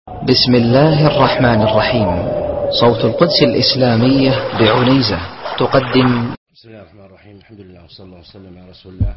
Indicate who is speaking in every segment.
Speaker 1: بسم الله الرحمن الرحيم. صوت القدس الإسلامية بعنيزة تقدم.
Speaker 2: بسم الله الرحمن الرحيم. الحمد لله وصلى الله وسلم على رسول الله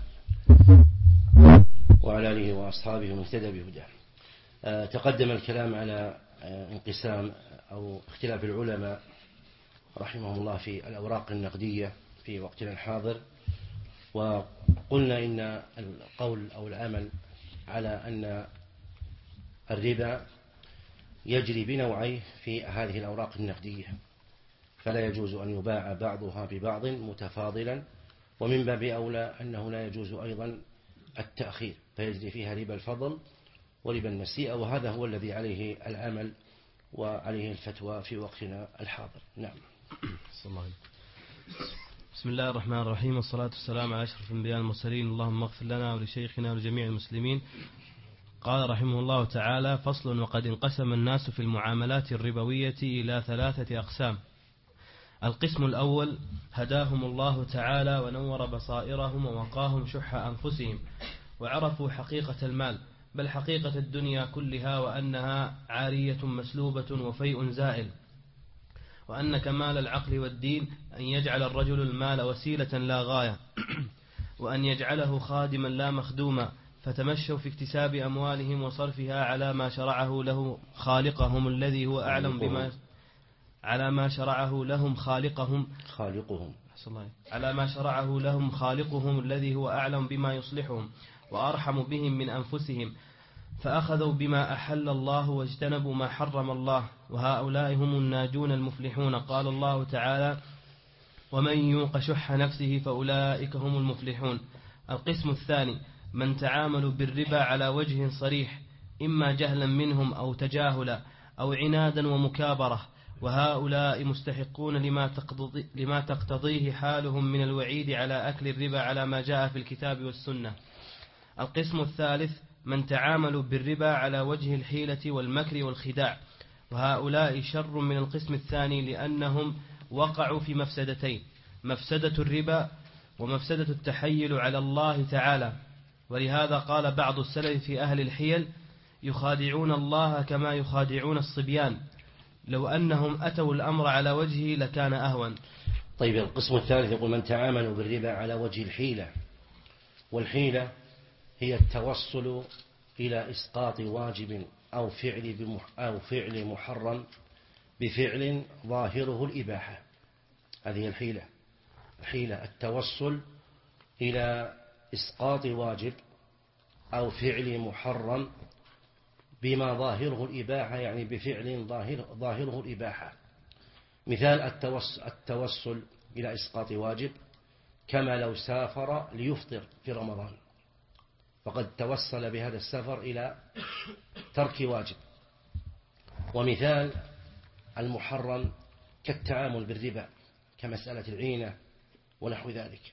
Speaker 2: وعلى آله وأصحابه ومن اهتدى بهداه. تقدم الكلام على انقسام أو اختلاف العلماء رحمهم الله في الأوراق النقدية في وقتنا الحاضر، وقلنا إن القول أو العمل على أن الربا يجري بنوعيه في هذه الأوراق النقدية، فلا يجوز أن يباع بعضها ببعض متفاضلا، ومن باب أولى أنه لا يجوز أيضا التأخير، فيجري فيها ربا الفضل وربا النسيئة، وهذا هو الذي عليه العمل وعليه الفتوى في وقتنا الحاضر. نعم.
Speaker 3: بسم الله الرحمن الرحيم، والصلاة والسلام على أشرف الأنبياء والمرسلين. اللهم اغفر لنا ولشيخنا ولجميع المسلمين. قال رحمه الله تعالى: فصل: وقد انقسم الناس في المعاملات الربوية إلى 3 أقسام. القسم الأول: هداهم الله تعالى ونور بصائرهم ووقاهم شح أنفسهم، وعرفوا حقيقة المال، بل حقيقة الدنيا كلها، وأنها عارية مسلوبة وفيء زائل، وأن كمال العقل والدين أن يجعل الرجل المال وسيلة لا غاية، وأن يجعله خادما لا مخدوما، فتمشوا في اكتساب أموالهم وصرفها على ما شرعه له خالقهم الذي هو أعلم بما على ما شرعه لهم خالقهم الذي هو أعلم بما يصلحهم وأرحم بهم من أنفسهم، فأخذوا بما أحل الله واجتنبوا ما حرم الله، وهؤلاء هم الناجون المفلحون. قال الله تعالى: ومن يوق شح نفسه فأولئك هم المفلحون. القسم الثاني: من تعاملوا بالربا على وجه صريح، إما جهلا منهم أو تجاهلا أو عنادا ومكابرة، وهؤلاء مستحقون لما تقتضيه حالهم من الوعيد على أكل الربا على ما جاء في الكتاب والسنة. القسم الثالث: من تعاملوا بالربا على وجه الحيلة والمكر والخداع، وهؤلاء شر من القسم الثاني، لأنهم وقعوا في مفسدتين: مفسدة الربا ومفسدة التحيل على الله تعالى. ولهذا قال بعض السلف في أهل الحيل: يخادعون الله كما يخادعون الصبيان، لو أنهم أتوا الأمر على وجهه لكان أهون.
Speaker 2: طيب، القسم الثالث يقول: من تعاملوا بالربا على وجه الحيلة، والحيلة هي التوصل إلى إسقاط واجب أو فعل محرم بفعل ظاهره الإباحة. هذه الحيلة التوصل إلى إسقاط واجب أو فعل محرم بما ظاهره الإباحة، يعني بفعل ظاهره الإباحة. مثال التوصل إلى إسقاط واجب: كما لو سافر ليفطر في رمضان، فقد توصل بهذا السفر إلى ترك واجب. ومثال المحرم كالتعامل بالربا، كمسألة العينة ونحو ذلك.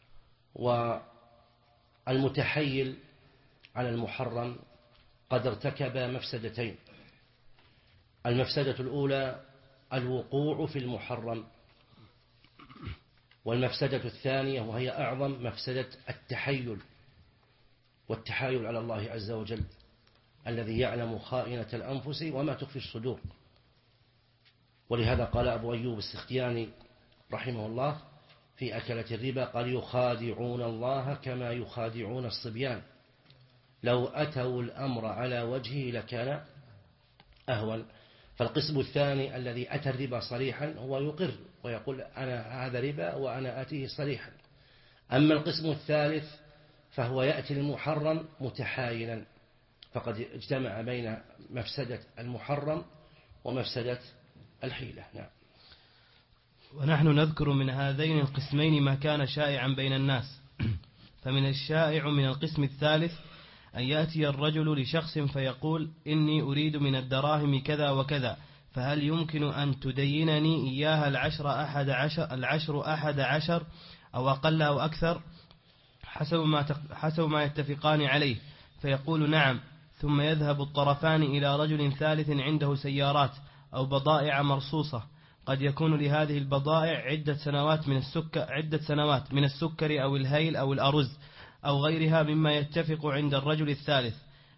Speaker 2: والمتحيل على المحرم قد ارتكب مفسدتين: المفسدة الأولى الوقوع في المحرم، والمفسدة الثانية وهي أعظم مفسدة والتحايل على الله عز وجل الذي يعلم خائنة الأنفس وما تخفي الصدور. ولهذا قال أبو أيوب السختياني رحمه الله في أكلة الربا، قال: يخادعون الله كما يخادعون الصبيان، لو أتوا الأمر على وجهه لكان أهون. فالقسم الثاني الذي أتى الربا صريحا هو يقر ويقول: أنا هذا ربا وأنا آتيه صريحا. أما القسم الثالث فهو يأتي المحرم متحايلا، فقد اجتمع بين مفسدة المحرم ومفسدة الحيلة. نعم.
Speaker 3: ونحن نذكر من هذين القسمين ما كان شائعا بين الناس. فمن الشائع من القسم الثالث أن يأتي الرجل لشخص فيقول: إني أريد من الدراهم كذا وكذا، فهل يمكن أن تدينني إياها العشر 11 أو أقل أو أكثر حسب ما يتفقان عليه؟ فيقول: نعم. ثم يذهب الطرفان إلى رجل ثالث عنده سيارات أو بضائع مرصوصة، قد يكون لهذه البضائع عدة سنوات من السكر أو الهيل أو الأرز أو غيرها مما يتفق عند الرجل الثالث،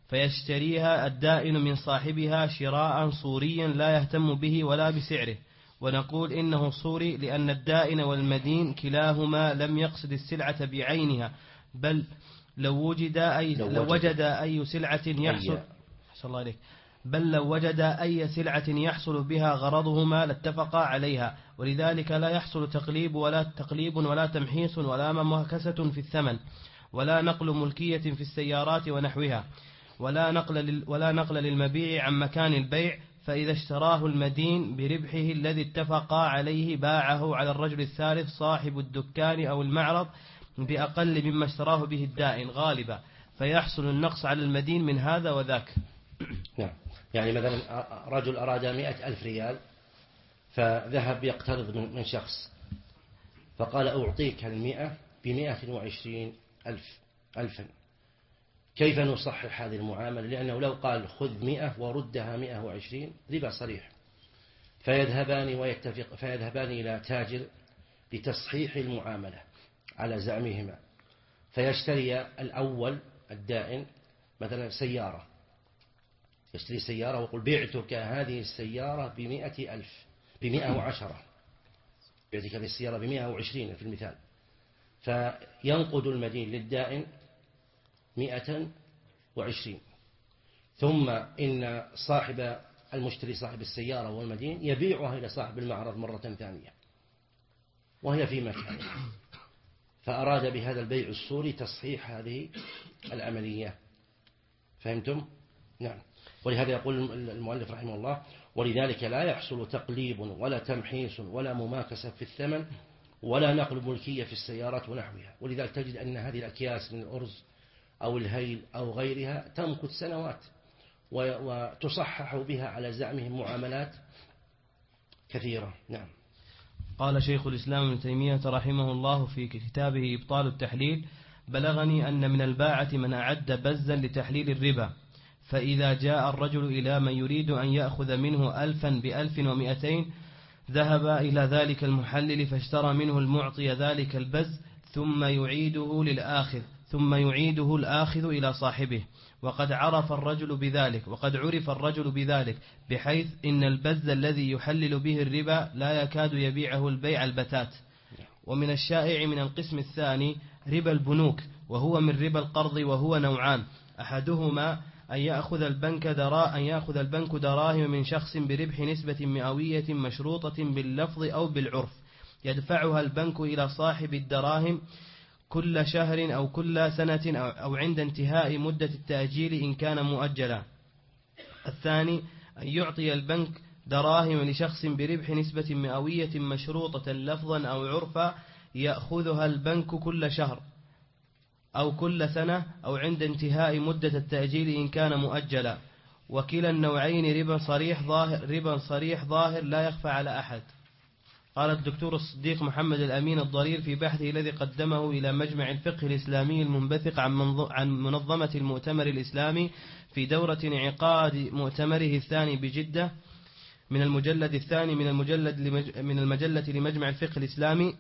Speaker 3: فيشتريها الدائن من صاحبها شراء صوريا لا يهتم به ولا بسعره، ونقول إنه صوري لأن الدائن والمدين كلاهما لم يقصد السلعة بعينها، بل لو وجد أي سلعة يحصل الله عليك، بل لو وجد أي سلعة يحصل بها غرضهما لاتفقا عليها، ولذلك لا يحصل تقليب ولا تمحيص ولا مماكسة في الثمن، ولا نقل ملكية في السيارات ونحوها، ولا نقل للمبيع عن مكان البيع، فإذا اشتراه المدين بربحه الذي اتفقا عليه باعه على الرجل الثالث صاحب الدكان أو المعرض بأقل مما اشتراه به الدائن غالبا، فيحصل النقص على المدين من هذا وذاك.
Speaker 2: نعم. يعني مثلا رجل أراد 100,000 ريال، فذهب يقترض من شخص، فقال أعطيك 100 ب120,000. كيف نصحح هذه المعاملة؟ لأنه لو قال خذ 100 وردها 120 ربا صريح، فيذهبان إلى تاجر لتصحيح المعاملة على زعمهما، فيشتري الأول الدائن مثلا سيارة، يشتري سيارة ويقول بعتك هذه السيارة ب100,000 ب110، بعتك هذه السيارة ب120 في المثال، فينقد المدين للدائن 120، ثم إن صاحب المشتري صاحب السيارة والمدين يبيعها إلى صاحب المعرض مرة ثانية وهي في مكانها، فأراد بهذا البيع الصوري تصحيح هذه العملية. فهمتم؟ نعم. ولهذا يقول المؤلف رحمه الله: ولذلك لا يحصل تقليب ولا تمحيص ولا مماكسة في الثمن ولا نقل ملكية في السيارات ونحوها. ولذلك تجد أن هذه الأكياس من الأرز أو الهيل أو غيرها تمكث سنوات وتصحح بها على زعمهم معاملات كثيرة. نعم.
Speaker 3: قال شيخ الإسلام ابن تيمية رحمه الله في كتابه إبطال التحليل: بلغني أن من الباعة من أعد بزا لتحليل الربا، فإذا جاء الرجل إلى من يريد أن يأخذ منه 1000 ب1200 ذهب إلى ذلك المحلل فاشترى منه المعطي ذلك البز، ثم يعيده الآخذ إلى صاحبه، وقد عرف الرجل بذلك بحيث إن البز الذي يحلل به الربا لا يكاد يبيعه البيع البتات. ومن الشائع من القسم الثاني ربا البنوك، وهو من ربا القرض، وهو نوعان: أحدهما أن يأخذ البنك دراهم من شخص بربح نسبة مئوية مشروطة باللفظ أو بالعرف، يدفعها البنك إلى صاحب الدراهم كل شهر أو كل سنة أو عند انتهاء مدة التأجيل إن كان مؤجلا. الثاني أن يعطي البنك دراهم لشخص بربح نسبة مئوية مشروطة لفظا أو عرفا، يأخذها البنك كل شهر أو كل سنة أو عند انتهاء مدة التأجيل إن كان مؤجلا. وكلا النوعين ربا صريح ظاهر لا يخفى على أحد. قال الدكتور الصديق محمد الأمين الضرير في بحثه الذي قدمه إلى مجمع الفقه الإسلامي المنبثق عن منظمة المؤتمر الإسلامي في دورة انعقاد مؤتمره الثاني بجدة، من المجلد الثاني من المجلة لمجمع الفقه الإسلامي: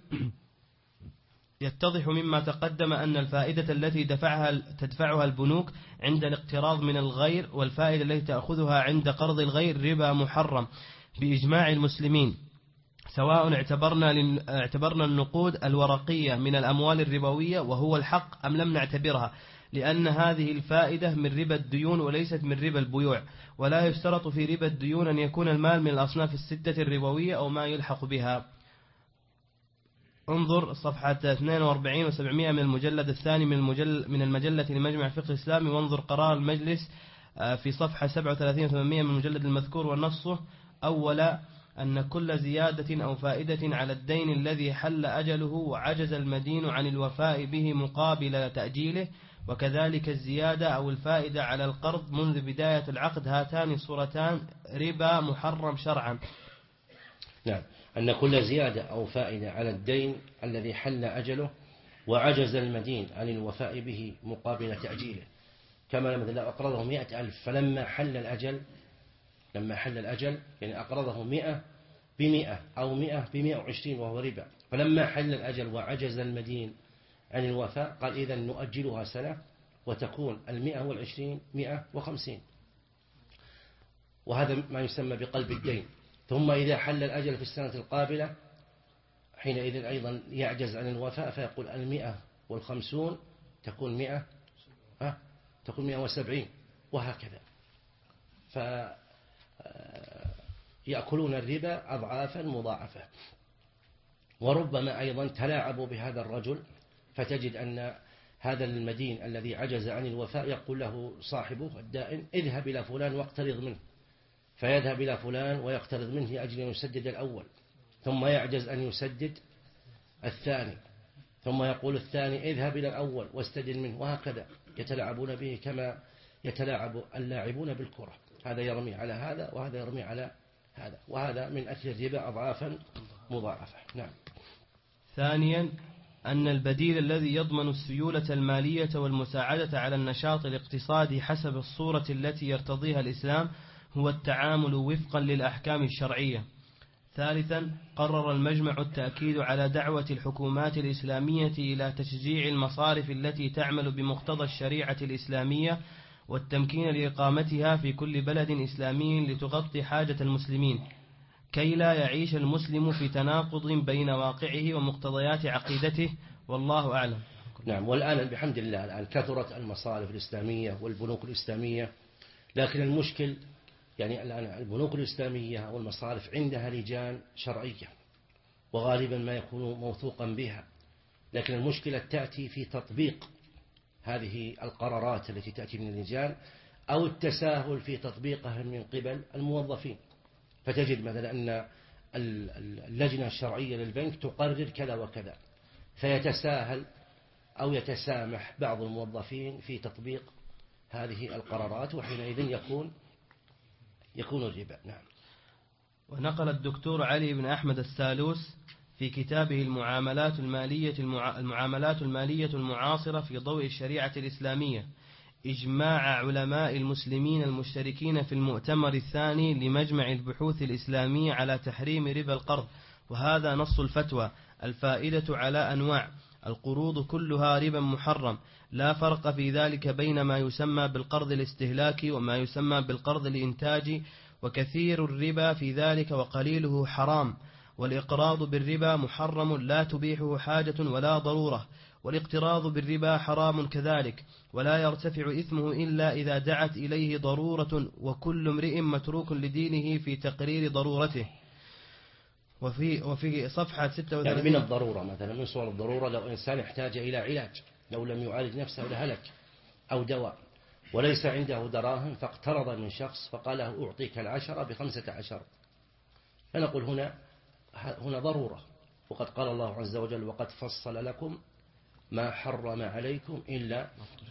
Speaker 3: يتضح مما تقدم أن الفائدة التي تدفعها البنوك عند الاقتراض من الغير والفائدة التي تأخذها عند قرض الغير ربا محرم بإجماع المسلمين، سواء اعتبرنا النقود الورقية من الأموال الربوية وهو الحق أم لم نعتبرها، لأن هذه الفائدة من ربا الديون وليست من ربا البيوع، ولا يشترط في ربا الديون أن يكون المال من الأصناف الستة الربوية أو ما يلحق بها. انظر صفحة 42 و700 من المجلد الثاني من المجلة لمجمع الفقه الإسلامي، وانظر قرار المجلس في صفحة 37 و800 من المجلد المذكور، ونصه: أولا أن كل زيادة أو فائدة على الدين الذي حل أجله وعجز المدين عن الوفاء به مقابل تأجيله، وكذلك الزيادة أو الفائدة على القرض منذ بداية العقد، هاتان صورتان ربا محرم شرعا.
Speaker 2: نعم. أن كل زيادة أو فائدة على الدين الذي حل أجله وعجز المدين عن الوفاء به مقابل تأجيله، كما مثلا أقرضه 100,000 فلما حل الأجل يعني أقرضه 100 ب100 أو 100 ب120 وهو ربا، فلما حل الأجل وعجز المدين عن الوفاء قال إذن نؤجلها سنة وتكون 120 150، وهذا ما يسمى بقلب الدين. ثم إذا حل الأجل في السنة القابلة حينئذ أيضا يعجز عن الوفاء فيقول 150 تكون 100 تكون 170 وهكذا. فيأكلون الربا أضعافا مضاعفة. وربما أيضا تلاعبوا بهذا الرجل، فتجد أن هذا المدين الذي عجز عن الوفاء يقول له صاحبه الدائن اذهب إلى فلان واقترض منه، فيذهب إلى فلان ويقترض منه لأجل أن يسدد الأول، ثم يعجز أن يسدد الثاني، ثم يقول الثاني اذهب إلى الأول واستدن منه، وهكذا يتلاعبون به كما يتلاعب اللاعبون بالكرة، هذا يرمي على هذا وهذا يرمي على هذا، وهذا من أكل الربا أضعافا مضاعفة. نعم.
Speaker 3: ثانيا أن البديل الذي يضمن السيولة المالية والمساعدة على النشاط الاقتصادي حسب الصورة التي يرتضيها الإسلام هو التعامل وفقا للأحكام الشرعية. ثالثا قرر المجمع التأكيد على دعوة الحكومات الإسلامية إلى تشجيع المصارف التي تعمل بمقتضى الشريعة الإسلامية والتمكين لإقامتها في كل بلد إسلامي لتغطي حاجة المسلمين، كي لا يعيش المسلم في تناقض بين واقعه ومقتضيات عقيدته، والله أعلم.
Speaker 2: نعم. والآن بحمد الله الآن كثرت المصارف الإسلامية والبنوك الإسلامية، لكن المشكل يعني الآن البنوك الإسلامية والمصارف عندها لجان شرعية وغالبا ما يكون موثوقا بها، لكن المشكلة تأتي في تطبيق هذه القرارات التي تأتي من اللجان أو التساهل في تطبيقها من قبل الموظفين. فتجد مثلا أن اللجنة الشرعية للبنك تقرر كذا وكذا، فيتساهل أو يتسامح بعض الموظفين في تطبيق هذه القرارات، وحينئذ يكون الربا. نعم.
Speaker 3: ونقل الدكتور علي بن أحمد السالوس في كتابه المعاملات المالية المعاصرة في ضوء الشريعة الإسلامية إجماع علماء المسلمين المشتركين في المؤتمر الثاني لمجمع البحوث الإسلامية على تحريم ربا القرض، وهذا نص الفتوى. الفائدة على أنواع: القروض كلها ربا محرم، لا فرق في ذلك بين ما يسمى بالقرض الاستهلاكي وما يسمى بالقرض الإنتاجي، وكثير الربا في ذلك وقليله حرام. والإقراض بالربا محرم لا تبيحه حاجة ولا ضرورة، والاقتراض بالربا حرام كذلك، ولا يرتفع إثمه إلا إذا دعت إليه ضرورة، وكل امرئ متروك لدينه في تقرير ضرورته. وفي صفحة 36
Speaker 2: يعني من الضرورة مثلا، من صور الضرورة لو إنسان احتاج إلى علاج، لو لم يعالج نفسه لهلك، أو دواء وليس عنده دراهم فاقترض من شخص فقال له أعطيك 10 ب15، فنقول هنا ضرورة، وقد قال الله عز وجل وقد فصل لكم ما حرم عليكم إلا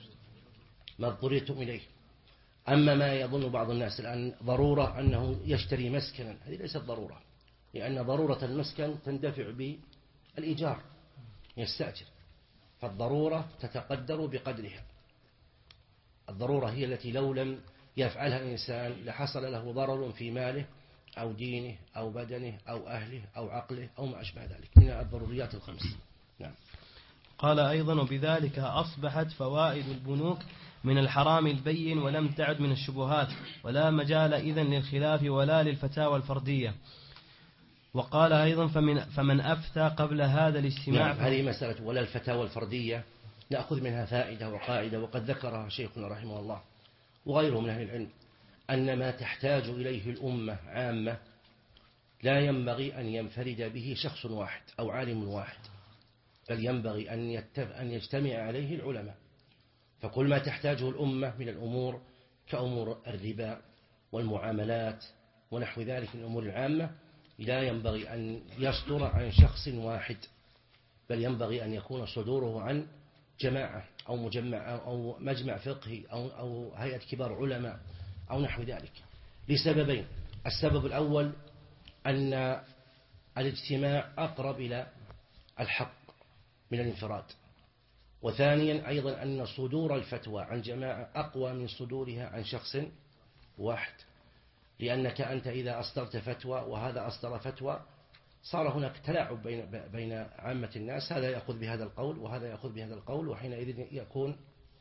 Speaker 2: ما اضطررتم إليه. أما ما يظن بعض الناس الآن ضرورة أنه يشتري مسكنا، هذه ليست ضرورة، لأن ضرورة المسكن تندفع بالإيجار، يستأجر، فالضرورة تتقدر بقدرها. الضرورة هي التي لو لم يفعلها الإنسان لحصل له ضرر في ماله أو دينه أو بدنه أو أهله أو عقله أو ما أشبه ذلك من الضروريات الخمس. نعم.
Speaker 3: قال أيضا وبذلك أصبحت فوائد البنوك من الحرام البين ولم تعد من الشبهات، ولا مجال إذن للخلاف ولا للفتاوى الفردية. وقال أيضا فمن أفتى قبل هذا الاجتماع.
Speaker 2: نعم. هذه مسألة ولا الفتاوى الفردية نأخذ منها فائدة وقاعدة، وقد ذكرها شيخنا رحمه الله وغيره من أهل العلم، أن ما تحتاج إليه الأمة عامة لا ينبغي أن ينفرد به شخص واحد أو عالم واحد، بل ينبغي أن يجتمع عليه العلماء. فكل ما تحتاجه الأمة من الأمور كأمور الربا والمعاملات ونحو ذلك من الأمور العامة لا ينبغي أن يصدر عن شخص واحد، بل ينبغي أن يكون صدوره عن جماعة أو مجمع أو مجمع فقهي أو هيئة كبار علماء أو نحو ذلك، لسببين: السبب الأول أن الاجتماع أقرب إلى الحق من الانفراد، وثانيا أيضا أن صدور الفتوى عن جماعة أقوى من صدورها عن شخص واحد، لأنك أنت إذا أصدرت فتوى وهذا أصدر فتوى صار هناك تلاعب بين عامة الناس، هذا يأخذ بهذا القول وهذا يأخذ بهذا القول، وحينئذ يكون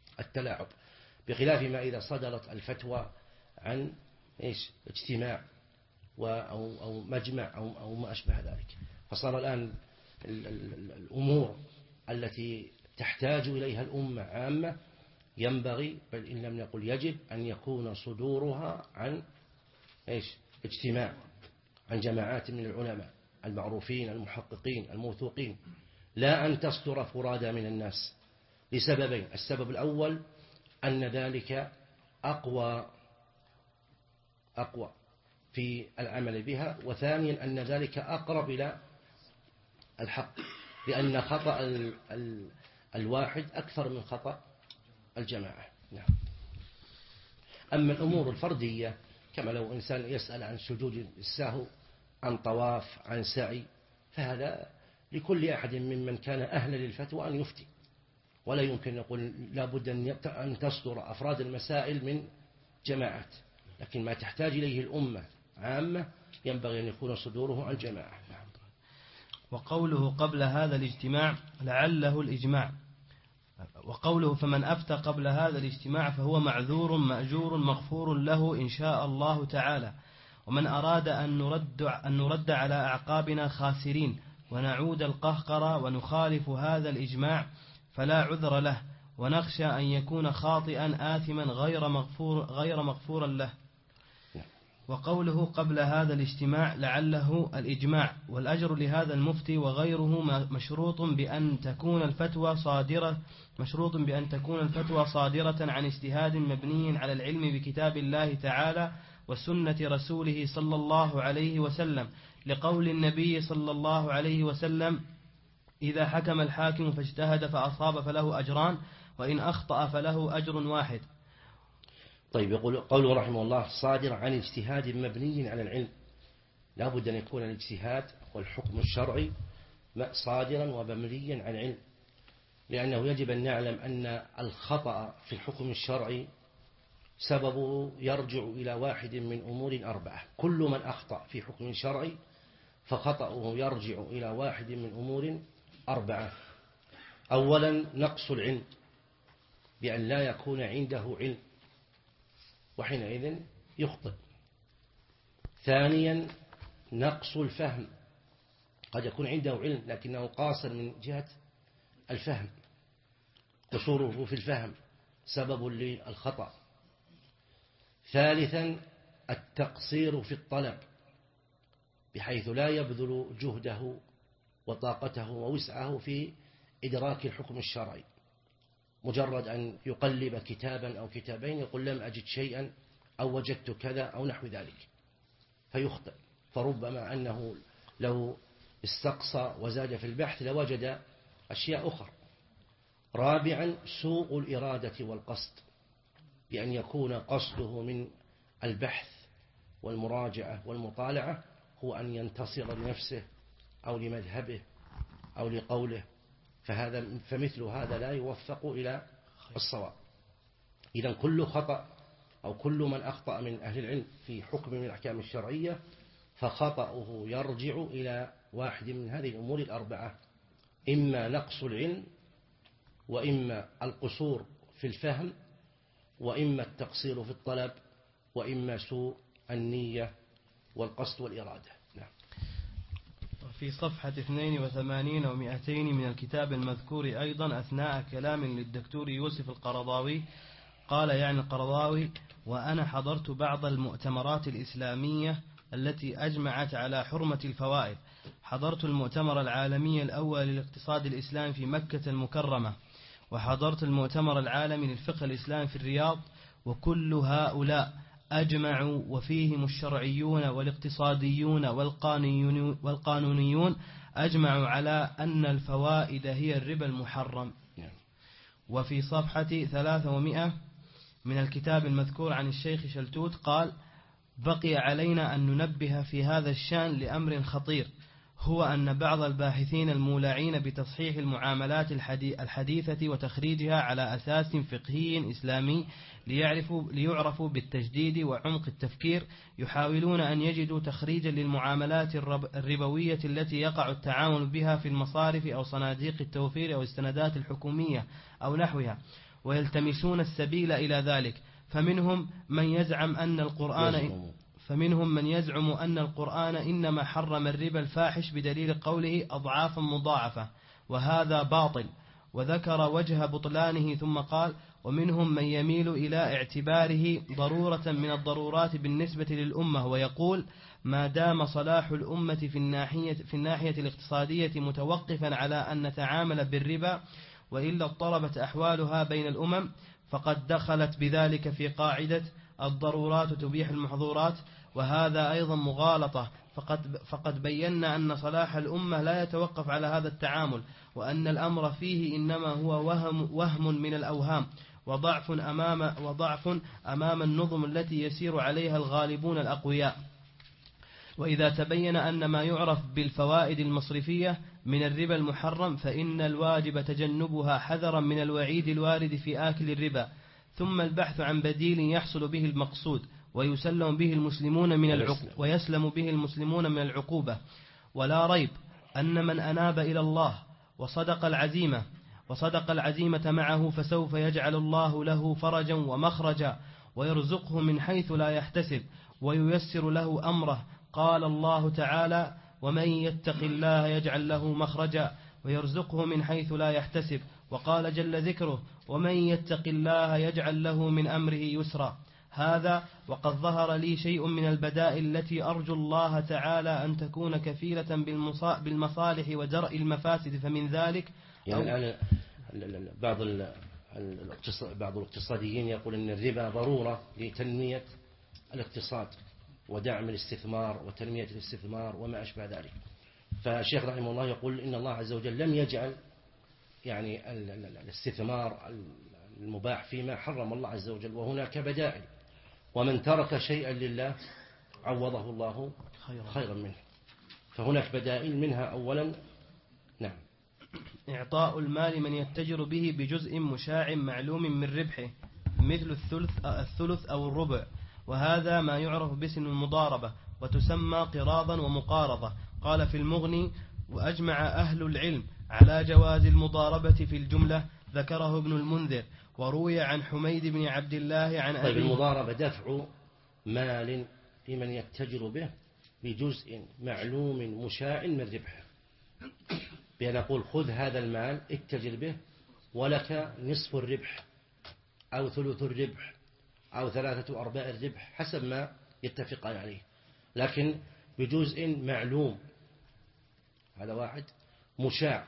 Speaker 2: التلاعب، بخلاف ما إذا صدرت الفتوى عن اجتماع أو مجمع أو ما أشبه ذلك. فصار الآن الأمور التي تحتاج إليها الأمة عامة ينبغي، بل إن لم نقل يجب، أن يكون صدورها عن اجتماع، عن جماعات من العلماء المعروفين المحققين الموثوقين، لا أن تصدر فرادى من الناس، لسببين: السبب الأول أن ذلك أقوى في العمل بها، وثانيا أن ذلك أقرب إلى الحق، لأن خطأ الواحد أكثر من خطأ الجماعة. نعم. أما الأمور الفردية كما لو إنسان يسأل عن سجود السهو، عن طواف، عن سعي، فهذا لكل أحد ممن كان أهلا للفتوى أن يفتي، ولا يمكن نقول لابد أن تصدر أفراد المسائل من جماعات، لكن ما تحتاج إليه الأمة عامة ينبغي أن يكون صدوره عن جماعة.
Speaker 3: وقوله قبل هذا الاجتماع لعله الإجماع، وقوله فمن أفتى قبل هذا الاجتماع فهو معذور مأجور مغفور له إن شاء الله تعالى. ومن أراد أن نرد على أعقابنا خاسرين ونعود القهقرة ونخالف هذا الإجماع فلا عذر له، ونخشى أن يكون خاطئا آثما غير مغفورا له. وقوله قبل هذا الاجتماع لعله الإجماع، والأجر لهذا المفتي وغيره مشروط بأن تكون الفتوى صادرة عن اجتهاد مبني على العلم بكتاب الله تعالى وسنة رسوله صلى الله عليه وسلم، لقول النبي صلى الله عليه وسلم: إذا حكم الحاكم فاجتهد فأصاب فله أجران، وإن أخطأ فله أجر واحد.
Speaker 2: طيب، يقول قوله رحمه الله صادر عن اجتهاد مبني على العلم، لا بد أن يكون الاجتهاد والحكم الشرعي صادرا ومبنيا على العلم، لأنه يجب أن نعلم أن الخطأ في الحكم الشرعي سببه يرجع إلى واحد من أمور أربعة. كل من أخطأ في حكم شرعي فخطأه يرجع إلى واحد من أمور أربعة. أولا نقص العلم، بأن لا يكون عنده علم وحينئذ يخطئ. ثانيا نقص الفهم، قد يكون عنده علم لكنه قاصر من جهة الفهم، قصوره في الفهم سبب للخطأ. ثالثا التقصير في الطلب، بحيث لا يبذل جهده وطاقته ووسعه في إدراك الحكم الشرعي، مجرد أن يقلب كتابا أو كتابين يقول لم أجد شيئا أو وجدت كذا أو نحو ذلك فيخطئ، فربما أنه لو استقصى وزاد في البحث لوجد أشياء أخرى. رابعا سوء الإرادة والقصد، بأن يكون قصده من البحث والمراجعة والمطالعة هو أن ينتصر لنفسه أو لمذهبه أو لقوله، فمثل هذا لا يوفق إلى الصواب. إذن كل خطأ أو كل من أخطأ من أهل العلم في حكم من الأحكام الشرعية فخطأه يرجع إلى واحد من هذه الأمور الأربعة: إما نقص العلم، وإما القصور في الفهم، وإما التقصير في الطلب، وإما سوء النية والقصد والإرادة. نعم.
Speaker 3: في صفحة 82 و200 من الكتاب المذكور أيضا أثناء كلام للدكتور يوسف القرضاوي قال يعني القرضاوي: وأنا حضرت بعض المؤتمرات الإسلامية التي أجمعت على حرمة الفوائد. حضرت المؤتمر العالمي الأول للاقتصاد الإسلامي في مكة المكرمة، وحضرت المؤتمر العالمي للفقه الإسلامي في الرياض، وكل هؤلاء أجمعوا وفيهم الشرعيون والاقتصاديون والقانونيون أجمعوا على أن الفوائد هي الربا المحرم. وفي صفحة 300 من الكتاب المذكور عن الشيخ شلتوت قال: بقي علينا أن ننبه في هذا الشأن لأمر خطير، هو أن بعض الباحثين المولعين بتصحيح المعاملات الحديثة وتخريجها على أساس فقهي إسلامي ليعرفوا بالتجديد وعمق التفكير يحاولون أن يجدوا تخريجا للمعاملات الربوية التي يقع التعامل بها في المصارف أو صناديق التوفير أو السندات الحكومية أو نحوها، ويلتمسون السبيل إلى ذلك، فمنهم من يزعم أن القرآن إنما حرم الربا الفاحش بدليل قوله أضعافا مضاعفة، وهذا باطل، وذكر وجه بطلانه ثم قال: ومنهم من يميل إلى اعتباره ضرورة من الضرورات بالنسبة للأمة، ويقول: ما دام صلاح الأمة في الناحية الاقتصادية متوقفا على أن نتعامل بالربا وإلا اضطربت أحوالها بين الأمم، فقد دخلت بذلك في قاعدة الضرورات تبيح المحظورات، وهذا أيضا مغالطة، فقد بينا أن صلاح الأمة لا يتوقف على هذا التعامل، وأن الأمر فيه إنما هو وهم من الأوهام، وضعف أمام النظم التي يسير عليها الغالبون الأقوياء. وإذا تبين أن ما يعرف بالفوائد المصرفية من الربا المحرم، فإن الواجب تجنبها حذرا من الوعيد الوارد في آكل الربا، ثم البحث عن بديل يحصل به المقصود ويسلم به المسلمون من العقوبة. ولا ريب أن من أناب إلى الله وصدق العزيمة معه، فسوف يجعل الله له فرجا ومخرجا، ويرزقه من حيث لا يحتسب، وييسر له أمره. قال الله تعالى: ومن يتق الله يجعل له مخرجا ويرزقه من حيث لا يحتسب. وقال جل ذكره: ومن يتق الله يجعل له من أمره يسرا. هذا وقد ظهر لي شيء من البدائل التي أرجو الله تعالى أن تكون كفيلة بالمصالح ودرء المفاسد، فمن ذلك
Speaker 2: يعني الآن بعض الاقتصاديين يقول أن الربا ضرورة لتنمية الاقتصاد ودعم الاستثمار وتنمية الاستثمار وما أشبه ذلك. فالشيخ رحمه الله يقول إن الله عز وجل لم يجعل يعني الاستثمار المباح فيما حرم الله عز وجل، وهناك بدائل، ومن ترك شيئا لله عوضه الله خيرا منه، فهناك بدائل، منها أولا نعم
Speaker 3: إعطاء المال من يتجر به بجزء مشاع معلوم من ربحه، مثل الثلث أو الربع، وهذا ما يعرف باسم المضاربة، وتسمى قراضا ومقارضة. قال في المغني: وأجمع أهل العلم على جواز المضاربة في الجملة، ذكره ابن المنذر. وروي عن حميد بن عبد الله عن
Speaker 2: طيب المضاربة دفع مال لمن يتجر به بجزء معلوم مشاع من ربحه، بأن نقول خذ هذا المال اتجر به ولك نصف الربح أو ثلث الربح أو 3/4 الربح حسب ما يتفقان عليه، لكن بجزء معلوم، هذا واحد، مشاع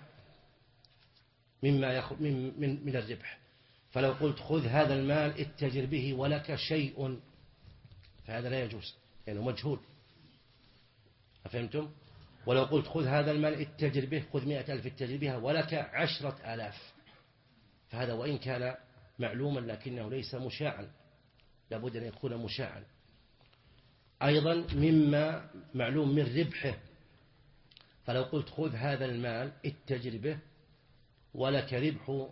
Speaker 2: مما من الربح. فلو قلت خذ هذا المال اتجر به ولك شيء، فهذا لا يجوز لأنه يعني مجهول، أفهمتم؟ ولو قلت خذ هذا المال اتجر به، خذ 100,000 اتجر بها ولك 10,000، فهذا وإن كان معلوما لكنه ليس مشاعا، لابد أن يكون مشاعا. أيضا مما معلوم من ربحه، فلو قلت خذ هذا المال اتجر به ولك ربح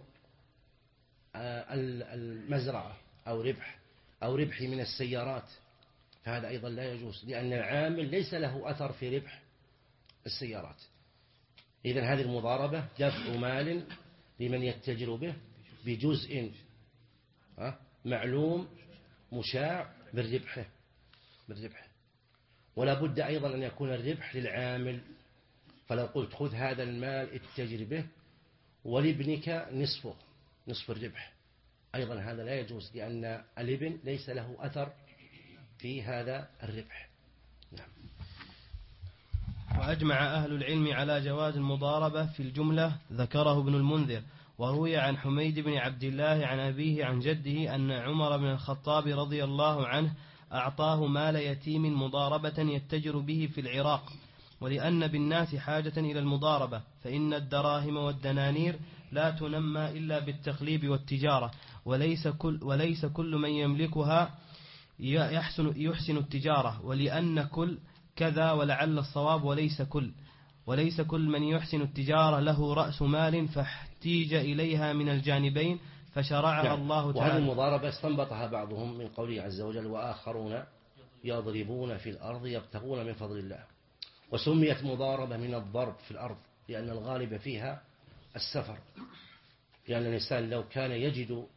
Speaker 2: المزرعة أو ربح من السيارات، فهذا أيضا لا يجوز، لأن العامل ليس له أثر في ربح السيارات. إذن هذه المضاربة دفع مال لمن يتجر به بجزء معلوم مشاع من ربحه، ولا بد أيضا أن يكون الربح للعامل. فلو قلت خذ هذا المال اتجر به ولابنك نصف الربح، أيضا هذا لا يجوز، لأن الابن ليس له أثر في هذا الربح. نعم.
Speaker 3: وأجمع أهل العلم على جواز المضاربة في الجملة، ذكره ابن المنذر. وروي عن حميد بن عبد الله عن أبيه عن جده أن عمر بن الخطاب رضي الله عنه أعطاه مال يتيم مضاربة يتجر به في العراق، ولأن بالناس حاجة إلى المضاربة، فإن الدراهم والدنانير لا تنمى إلا بالتقليب والتجارة، وليس كل من يملكها يحسن التجارة، ولأن كل كذا ولعل الصواب وليس كل من يحسن التجارة له رأس مال فاحتيج إليها من الجانبين فشرعها الله تعالى.
Speaker 2: وهذه المضاربة استنبطها بعضهم من قوله عز وجل: وآخرون يضربون في الأرض يبتغون من فضل الله. وسميت مضاربة من الضرب في الأرض لأن الغالب فيها السفر، لأن الإنسان لو كان يجد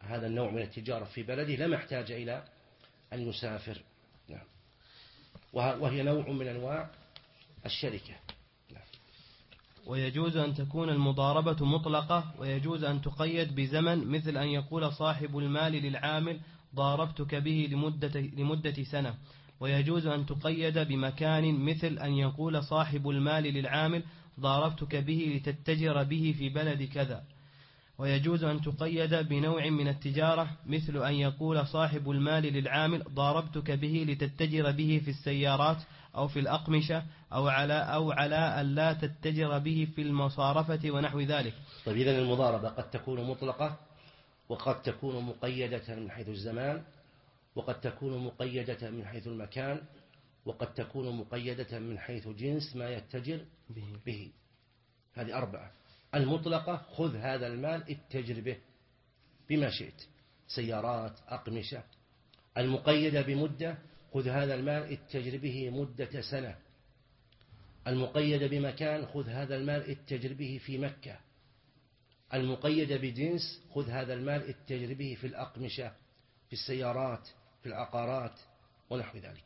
Speaker 2: هذا النوع من التجارة في بلده لما احتاج إلى أن يسافر. نعم. وهي نوع من أنواع الشركة. نعم.
Speaker 3: ويجوز أن تكون المضاربة مطلقة، ويجوز أن تقيد بزمن، مثل أن يقول صاحب المال للعامل ضاربتك به لمدة سنة. ويجوز أن تقيد بمكان، مثل أن يقول صاحب المال للعامل ضاربتك به لتتجر به في بلد كذا. ويجوز أن تقيد بنوع من التجارة، مثل أن يقول صاحب المال للعامل ضاربتك به لتتجر به في السيارات أو في الأقمشة أو على أن لا تتجر به في المصارفة ونحو ذلك.
Speaker 2: طيب، إذن المضاربة قد تكون مطلقة، وقد تكون مقيدة من حيث الزمان، وقد تكون مقيدة من حيث المكان، وقد تكون مقيدة من حيث جنس ما يتجر به. هذه 4. المطلقة: خذ هذا المال اتجر به بما شئت، سيارات، أقمشة. المقيدة بمدة: خذ هذا المال اتجر به مدة سنة. المقيدة بمكان: خذ هذا المال اتجر به في مكة. المقيدة بجنس: خذ هذا المال اتجر به في الأقمشة، في السيارات، في العقارات ونحو ذلك.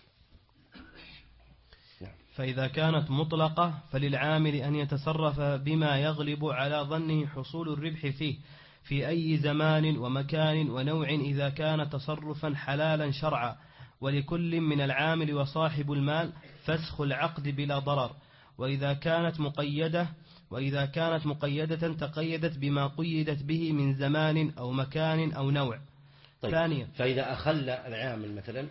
Speaker 2: نعم.
Speaker 3: فإذا كانت مطلقة فللعامل أن يتصرف بما يغلب على ظنه حصول الربح فيه في أي زمان ومكان ونوع، إذا كان تصرفا حلالا شرعا، ولكل من العامل وصاحب المال فسخ العقد بلا ضرر. وإذا كانت مقيدة تقيدت بما قيدت به من زمان أو مكان أو نوع.
Speaker 2: طيب.
Speaker 3: ثانيا،
Speaker 2: فإذا أخل العامل مثلا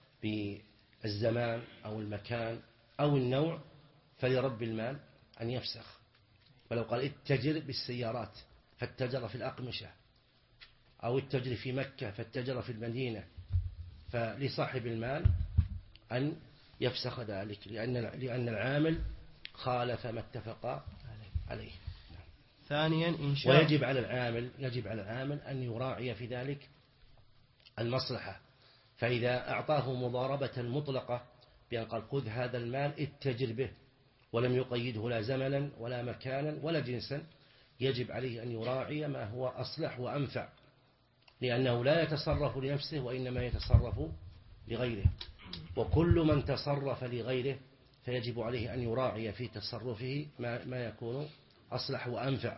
Speaker 2: بالزمان أو المكان أو النوع، فلرب المال أن يفسخ. ولو قال اتجر بالسيارات فاتجر في الأقمشة، أو اتجر في مكة فاتجر في المدينة، فلصاحب المال أن يفسخ ذلك، لأن العامل خالف ما اتفق عليه.
Speaker 3: ثانيا،
Speaker 2: ويجب على العامل أن يراعي في ذلك المصلحة. فإذا أعطاه مضاربة مطلقة بأن قال خذ هذا المال اتجر به، ولم يقيده لا زمنا ولا مكانا ولا جنسا، يجب عليه أن يراعي ما هو أصلح وأنفع، لأنه لا يتصرف لنفسه وإنما يتصرف لغيره. وكل من تصرف لغيره فيجب عليه أن يراعي في تصرفه ما يكون أصلح وأنفع،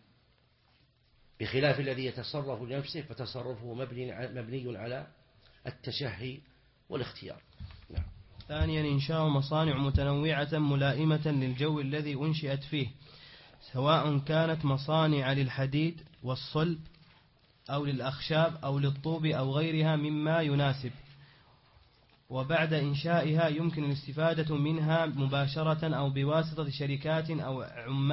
Speaker 2: بخلاف الذي يتصرف لنفسه فتصرفه مبني على التشهي والاختيار. نعم.
Speaker 3: ثانيا، إنشاء مصانع متنوعة ملائمة للجو الذي أنشئت فيه، سواء كانت مصانع للحديد والصلب أو للأخشاب أو للطوب أو غيرها مما يناسب. وبعد إنشائها يمكن الاستفادة منها مباشرة أو بواسطة شركات أو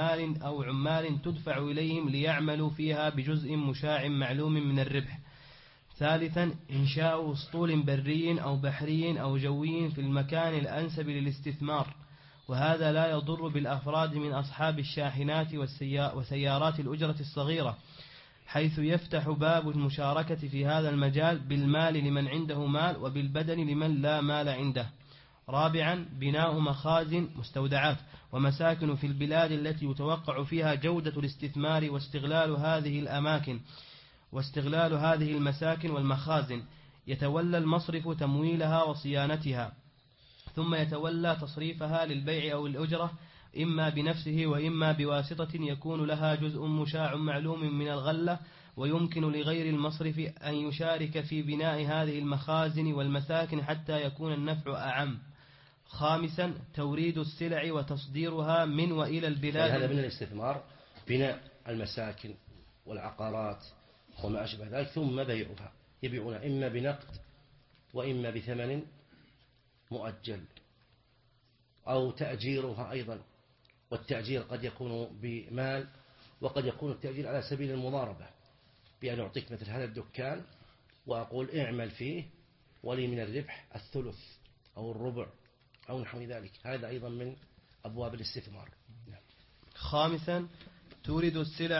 Speaker 3: عمال تدفع إليهم ليعملوا فيها بجزء مشاع معلوم من الربح. ثالثا، إنشاء أسطول بري أو بحري أو جوي في المكان الأنسب للاستثمار، وهذا لا يضر بالأفراد من أصحاب الشاحنات وسيارات الأجرة الصغيرة، حيث يفتح باب المشاركة في هذا المجال بالمال لمن عنده مال وبالبدن لمن لا مال عنده. رابعا، بناء مخازن مستودعات ومساكن في البلاد التي يتوقع فيها جودة الاستثمار، واستغلال هذه المساكن والمخازن. يتولى المصرف تمويلها وصيانتها، ثم يتولى تصريفها للبيع أو الأجرة، إما بنفسه وإما بواسطة يكون لها جزء مشاع معلوم من الغلة، ويمكن لغير المصرف أن يشارك في بناء هذه المخازن والمساكن حتى يكون النفع أعم. خامسا، توريد السلع وتصديرها من وإلى البلاد.
Speaker 2: هذا من الاستثمار، بناء المساكن والعقارات وما أشبه ذلك، ثم بيعها، يبيعون إما بنقد وإما بثمن مؤجل، أو تأجيرها أيضا. والتأجير قد يكون بمال، وقد يكون التأجير على سبيل المضاربة، بأن أعطيك مثل هذا الدكان وأقول اعمل فيه ولي من الربح الثلث أو الربع أو نحو ذلك. هذا أيضا من أبواب الاستثمار.
Speaker 3: خامسا، توريد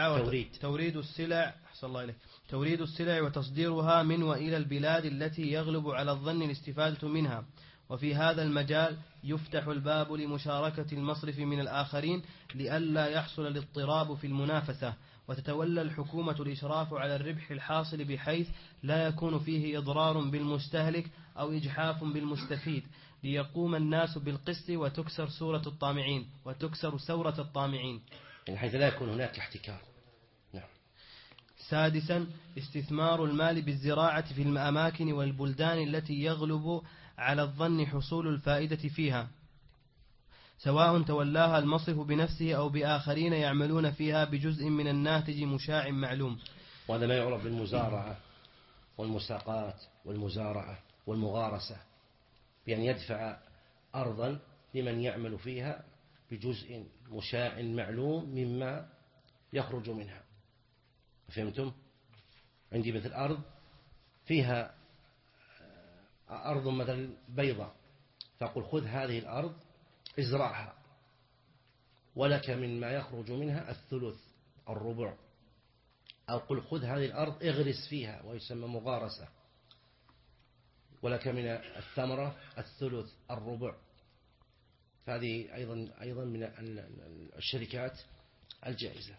Speaker 3: السلع وتصديرها من وإلى البلاد التي يغلب على الظن الاستفادة منها. وفي هذا المجال يفتح الباب لمشاركة المصرف من الآخرين لئلا يحصل الاضطراب في المنافسة، وتتولى الحكومة الإشراف على الربح الحاصل بحيث لا يكون فيه إضرار بالمستهلك أو إجحاف بالمستفيد، ليقوم الناس بالقسط وتكسر ثورة الطامعين
Speaker 2: يعني حيث لا يكون هناك احتكار. نعم.
Speaker 3: سادسا استثمار المال بالزراعة في الأماكن والبلدان التي يغلب على الظن حصول الفائدة فيها، سواء تولاها المصرف بنفسه أو بآخرين يعملون فيها بجزء من الناتج مشاع معلوم.
Speaker 2: وهذا ما يعرف بالمزارعة والمساقات والمزارعة والمغارسة، بأن يدفع أرضا لمن يعمل فيها بجزء مشاع معلوم مما يخرج منها. فهمتم؟ عندي مثل أرض فيها أرض مثل بيضاء، فأقول خذ هذه الأرض ازرعها، ولك مما يخرج منها الثلث الربع، أو قل خذ هذه الأرض اغرس فيها، ويسمى مغارسة، ولك من الثمرة الثلث الربع. فهذه أيضا من الشركات الجائزة.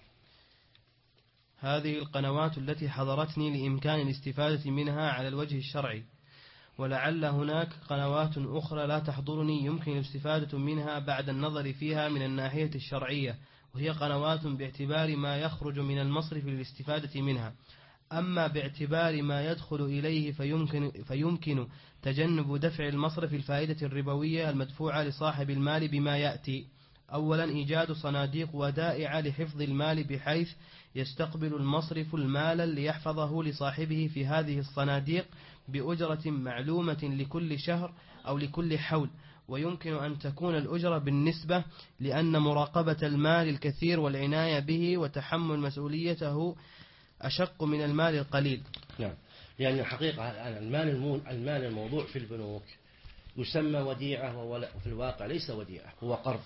Speaker 3: هذه القنوات التي حضرتني لإمكان الاستفادة منها على الوجه الشرعي، ولعل هناك قنوات أخرى لا تحضرني يمكن الاستفادة منها بعد النظر فيها من الناحية الشرعية، وهي قنوات باعتبار ما يخرج من المصرف للاستفادة منها. أما باعتبار ما يدخل إليه فيمكن تجنب دفع المصرف الفائدة الربوية المدفوعة لصاحب المال بما يأتي: أولا إيجاد صناديق ودائع لحفظ المال، بحيث يستقبل المصرف المال ليحفظه لصاحبه في هذه الصناديق بأجرة معلومة لكل شهر أو لكل حول، ويمكن أن تكون الأجرة بالنسبة، لأن مراقبة المال الكثير والعناية به وتحمل مسؤوليته أشق من المال القليل.
Speaker 2: نعم، لأن الحقيقة المال الموضوع في البنوك يسمى وديعة، وفي الواقع ليس وديعة، هو قرض.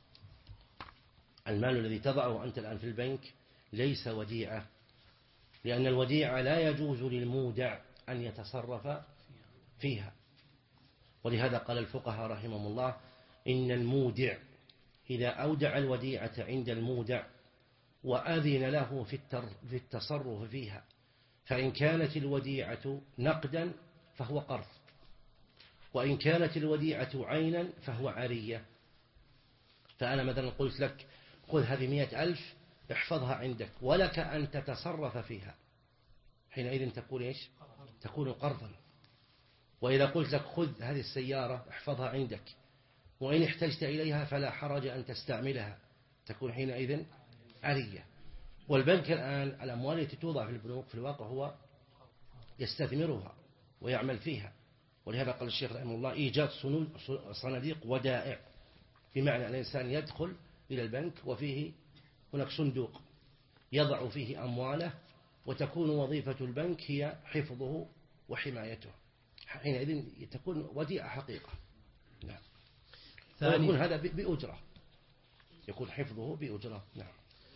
Speaker 2: المال الذي تضعه أنت الآن في البنك ليس وديعة، لأن الوديعة لا يجوز للمودع أن يتصرف فيها. ولهذا قال الفقهاء رحمهم الله: إن المودع إذا أودع الوديعة عند المودع وأذن له في التصرف فيها، فإن كانت الوديعة نقدا فهو قرض، وإن كانت الوديعة عينا فهو عرية. فأنا مثلا قلت لك خذ هذه 100,000 احفظها عندك، ولك أن تتصرف فيها، حينئذ تقول إيش؟ تكون قرضا. وإذا قلت لك خذ هذه السيارة احفظها عندك، وإن احتجت إليها فلا حرج أن تستعملها، تكون حينئذ عرية. والبنك الآن الأموال التي توضع في البنوك في الواقع هو يستثمرها ويعمل فيها. ولهذا قال الشيخ رحمه الله: إيجاد صناديق ودائع، بمعنى أن الإنسان يدخل إلى البنك وفيه هناك صندوق يضع فيه أمواله، وتكون وظيفة البنك هي حفظه وحمايته، حينئذ تكون وديعة حقيقة. نعم. ويكون هذا بأجرة، يكون حفظه بأجرة. نعم.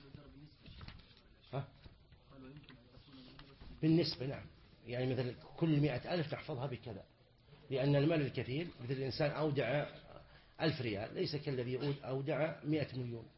Speaker 2: بالنسبة، نعم، يعني مثل كل 100,000 تحفظها بكذا، لأن المال الكثير مثل الإنسان أودع 1000 ريال ليس كالذي أودع 100 مليون.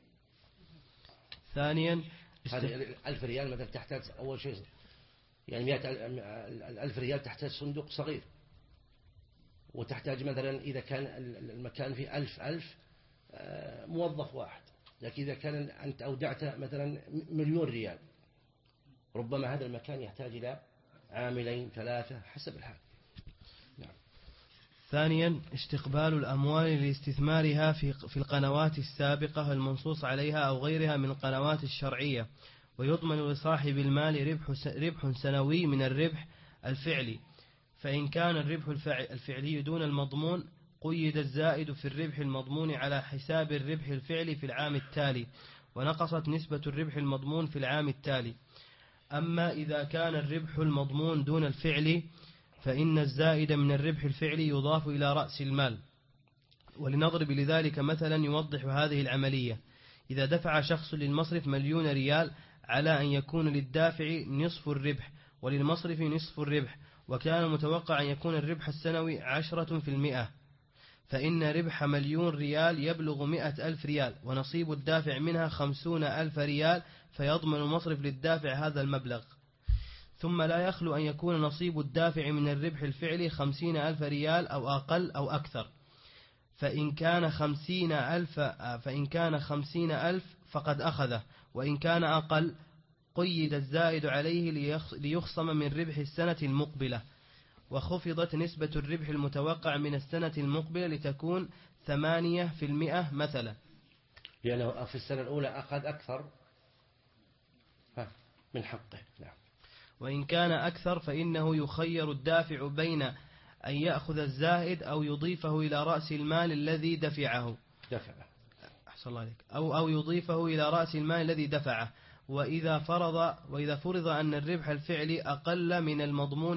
Speaker 3: ثانيا،
Speaker 2: هذه 1000 ريال مثلا تحتاج أول شيء، يعني 1000 ريال تحتاج صندوق صغير، وتحتاج مثلا إذا كان المكان فيه 1000 موظف واحد. لكن إذا كان أنت أودعت مثلا 1,000,000 ريال، ربما هذا المكان يحتاج إلى 2 3 حسب الحال. نعم.
Speaker 3: ثانيا، استقبال الأموال لاستثمارها في القنوات السابقة المنصوص عليها أو غيرها من القنوات الشرعية، ويضمن لصاحب المال ربح سنوي من الربح الفعلي. فإن كان الربح الفعلي دون المضمون، قيد الزائد في الربح المضمون على حساب الربح الفعلي في العام التالي، ونقصت نسبة الربح المضمون في العام التالي. أما إذا كان الربح المضمون دون الفعلي، فإن الزائد من الربح الفعلي يضاف إلى رأس المال. ولنضرب لذلك مثلا يوضح هذه العملية: إذا دفع شخص للمصرف 1,000,000 ريال على أن يكون للدافع نصف الربح وللمصرف نصف الربح، وكان متوقع أن يكون الربح السنوي 10%، فإن ربح 1,000,000 ريال يبلغ 100,000 ريال، ونصيب الدافع منها 50,000 ريال، فيضمن المصرف للدافع هذا المبلغ. ثم لا يخلو أن يكون نصيب الدافع من الربح الفعلي 50,000 ريال أو أقل أو أكثر، فإن كان 50,000 فقد أخذه، وإن كان أقل قيد الزائد عليه ليخصم من ربح السنة المقبلة، وخفضت نسبة الربح المتوقع من السنة المقبلة لتكون 8% مثلا،
Speaker 2: لأنه في السنة الأولى أخذ أكثر من حقه. نعم.
Speaker 3: وإن كان أكثر فإنه يخير الدافع بين أن يأخذ الزائد أو يضيفه إلى رأس المال الذي دفعه. أحسن الله عليك. أو يضيفه إلى رأس المال الذي دفعه. وإذا فرض أن الربح الفعلي أقل من المضمون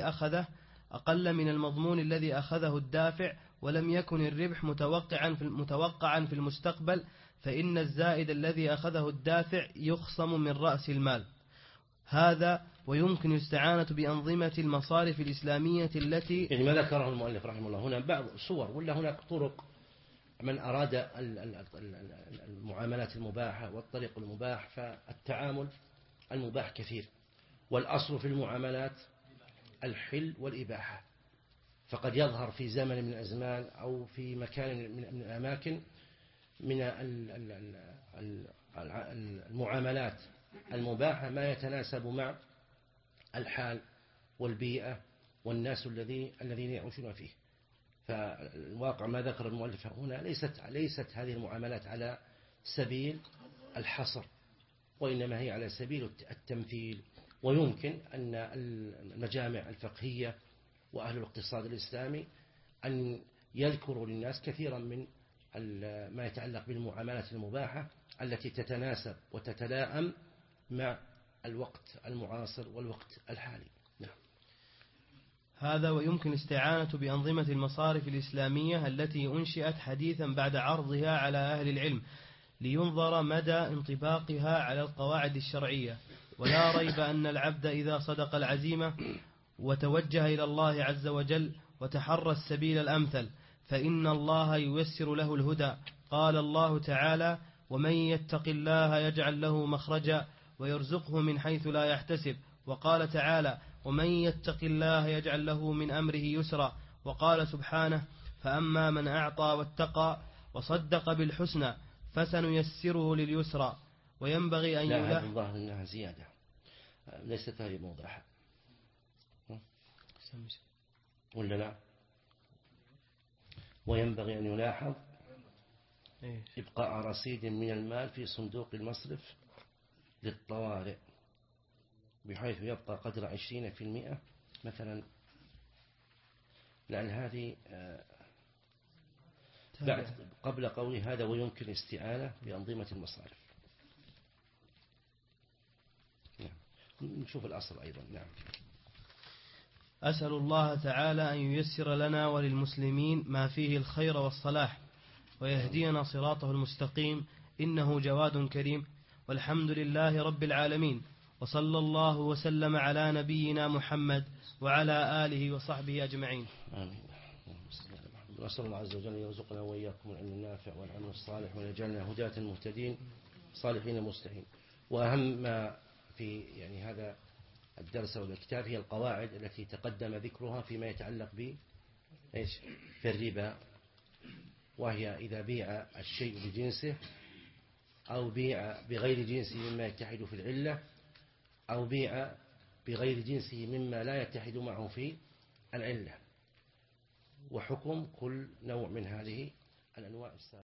Speaker 3: الذي أخذه الدافع، ولم يكن الربح متوقعا في المستقبل، فإن الزائد الذي أخذه الدافع يخصم من رأس المال هذا. ويمكن الاستعانة بأنظمة المصارف الإسلامية التي
Speaker 2: يعني ما ذكره المؤلف رحمه الله هنا بعض صور، ولا هناك طرق من أراد المعاملات المباحة والطريق المباح، فالتعامل المباح كثير، والأصل في المعاملات الحل والإباحة، فقد يظهر في زمن من الأزمان أو في مكان من الأماكن من المعاملات المباحة ما يتناسب مع الحال والبيئة والناس الذين يعيشون فيه. فالواقع ما ذكر المؤلف هنا ليست هذه المعاملات على سبيل الحصر، وإنما هي على سبيل التمثيل. ويمكن أن المجامع الفقهية وأهل الاقتصاد الإسلامي أن يذكروا للناس كثيرا من ما يتعلق بالمعاملات المباحة التي تتناسب وتتلائم مع الوقت المعاصر والوقت الحالي. نعم.
Speaker 3: هذا. ويمكن الاستعانة بأنظمة المصارف الإسلامية التي أنشئت حديثا بعد عرضها على أهل العلم لينظر مدى انطباقها على القواعد الشرعية. ولا ريب أن العبد إذا صدق العزيمة وتوجه إلى الله عز وجل وتحرى السبيل الأمثل فإن الله ييسر له الهدى. قال الله تعالى: ومن يتق الله يجعل له مخرجا ويرزقه من حيث لا يحتسب. وقال تعالى: ومن يتق الله يجعل له من أمره يسرا. وقال سبحانه: فأما من أعطى واتقى وصدق بالحسنى فسنيسره لليسرى. وينبغي أن
Speaker 2: لا، هذا الظاهر أنها زيادة ليست هذه موضحة، ولا لا؟ وينبغي أن يلاحظ إبقاء رصيد من المال في صندوق المصرف للطوارئ بحيث يبقى قدر 20% مثلا، لأن هذه قبل قولي هذا ويمكن استعانة بأنظمة المصارف. نعم. نشوف الأصل أيضا. نعم.
Speaker 3: أسأل الله تعالى أن ييسر لنا وللمسلمين ما فيه الخير والصلاح ويهدينا صراطه المستقيم، إنه جواد كريم. والحمد لله رب العالمين، وصلى الله وسلم على نبينا محمد وعلى آله وصحبه أجمعين.
Speaker 2: آمين. نسأل الله عز وجل أن يرزقنا وإياكم العلم النافع والعمل الصالح ويجعلنا هداة مهتدين صالحين مصلحين. وأهم ما في يعني هذا الدرس والكتاب هي القواعد التي تقدم ذكرها فيما يتعلق في الربا، وهي إذا بيع الشيء بجنسه أو بيع بغير جنسه مما يتحد في العلة أو بيع بغير جنسه مما لا يتحد معه في العلة، وحكم كل نوع من هذه الأنواع السابقة.